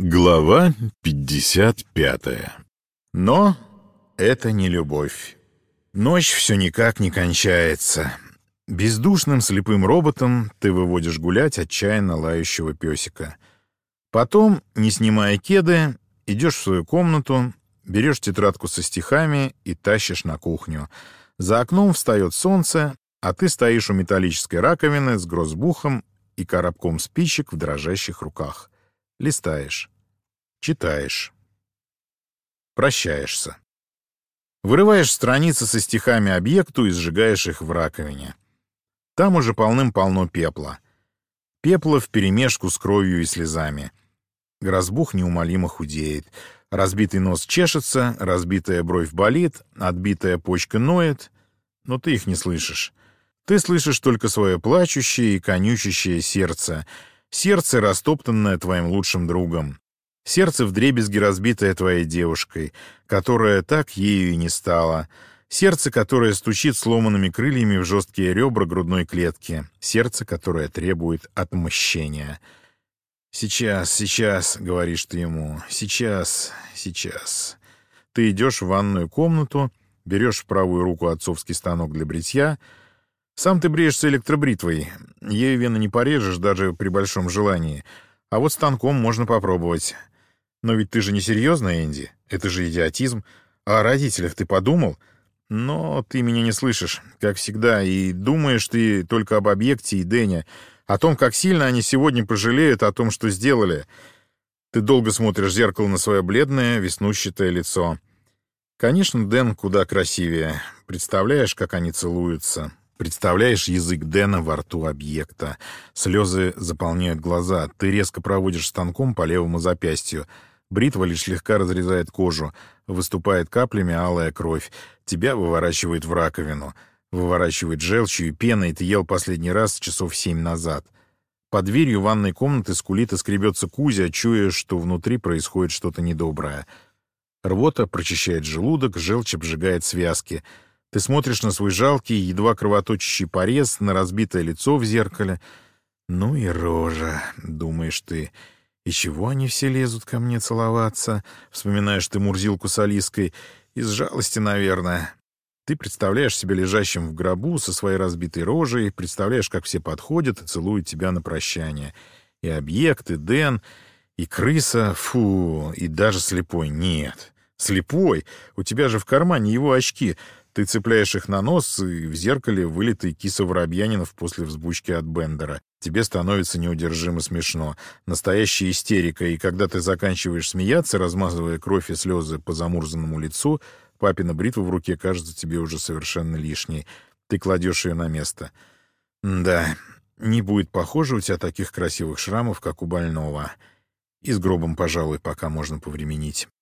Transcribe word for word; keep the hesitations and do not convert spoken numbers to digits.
Глава пятьдесят пятая. Но это не любовь. Ночь все никак не кончается. Бездушным слепым роботом ты выводишь гулять отчаянно лающего песика. Потом, не снимая кеды, идешь в свою комнату, берешь тетрадку со стихами и тащишь на кухню. За окном встает солнце, а ты стоишь у металлической раковины с грозбухом и коробком спичек в дрожащих руках. Листаешь. Читаешь. Прощаешься. Вырываешь страницы со стихами объекту и сжигаешь их в раковине. Там уже полным-полно пепла. Пепла вперемешку с кровью и слезами. Грозбух неумолимо худеет. Разбитый нос чешется, разбитая бровь болит, отбитая почка ноет, но ты их не слышишь. Ты слышишь только свое плачущее и конючащее сердце. Сердце, растоптанное твоим лучшим другом. Сердце вдребезги разбитое твоей девушкой, которая так ею и не стала. Сердце, которое стучит сломанными крыльями в жесткие ребра грудной клетки. Сердце, которое требует отмщения. «Сейчас, сейчас», — говоришь ты ему, — «сейчас, сейчас». Ты идешь в ванную комнату, берешь в правую руку отцовский станок для бритья. Сам ты бреешься электробритвой. Ею вены не порежешь даже при большом желании. А вот станком можно попробовать. Но ведь ты же не серьезно, Энди. Это же идиотизм. А о родителях ты подумал? Но ты меня не слышишь, как всегда, и думаешь ты только об объекте и Дэне, о том, как сильно они сегодня пожалеют о том, что сделали. Ты долго смотришь в зеркало на свое бледное, веснущатое лицо. Конечно, Дэн куда красивее. Представляешь, как они целуются. Представляешь язык Дэна во рту объекта. Слезы заполняют глаза. Ты резко проводишь станком по левому запястью. Бритва лишь слегка разрезает кожу. Выступает каплями алая кровь. Тебя выворачивает в раковину. Выворачивает желчью и пеной. Ты ел последний раз часов семь назад. Под дверью ванной комнаты скулит и скребется Кузя, чуя, что внутри происходит что-то недоброе. Рвота прочищает желудок, желчь обжигает связки. Ты смотришь на свой жалкий, едва кровоточащий порез, на разбитое лицо в зеркале. «Ну и рожа», — думаешь ты. «И чего они все лезут ко мне целоваться?» Вспоминаешь ты Мурзилку с Алиской. Из жалости, наверное. Ты представляешь себя лежащим в гробу со своей разбитой рожей, представляешь, как все подходят и целуют тебя на прощание. И объект, и Дэн, и крыса, фу, и даже слепой. Нет, слепой? У тебя же в кармане его очки. Ты цепляешь их на нос, и в зеркале вылитый киса Воробьянинов после взбучки от Бендера. Тебе становится неудержимо смешно. Настоящая истерика, и когда ты заканчиваешь смеяться, размазывая кровь и слезы по замурзанному лицу, папина бритва в руке кажется тебе уже совершенно лишней. Ты кладешь ее на место. Да, не будет похоже у тебя таких красивых шрамов, как у больного. И с гробом, пожалуй, пока можно повременить.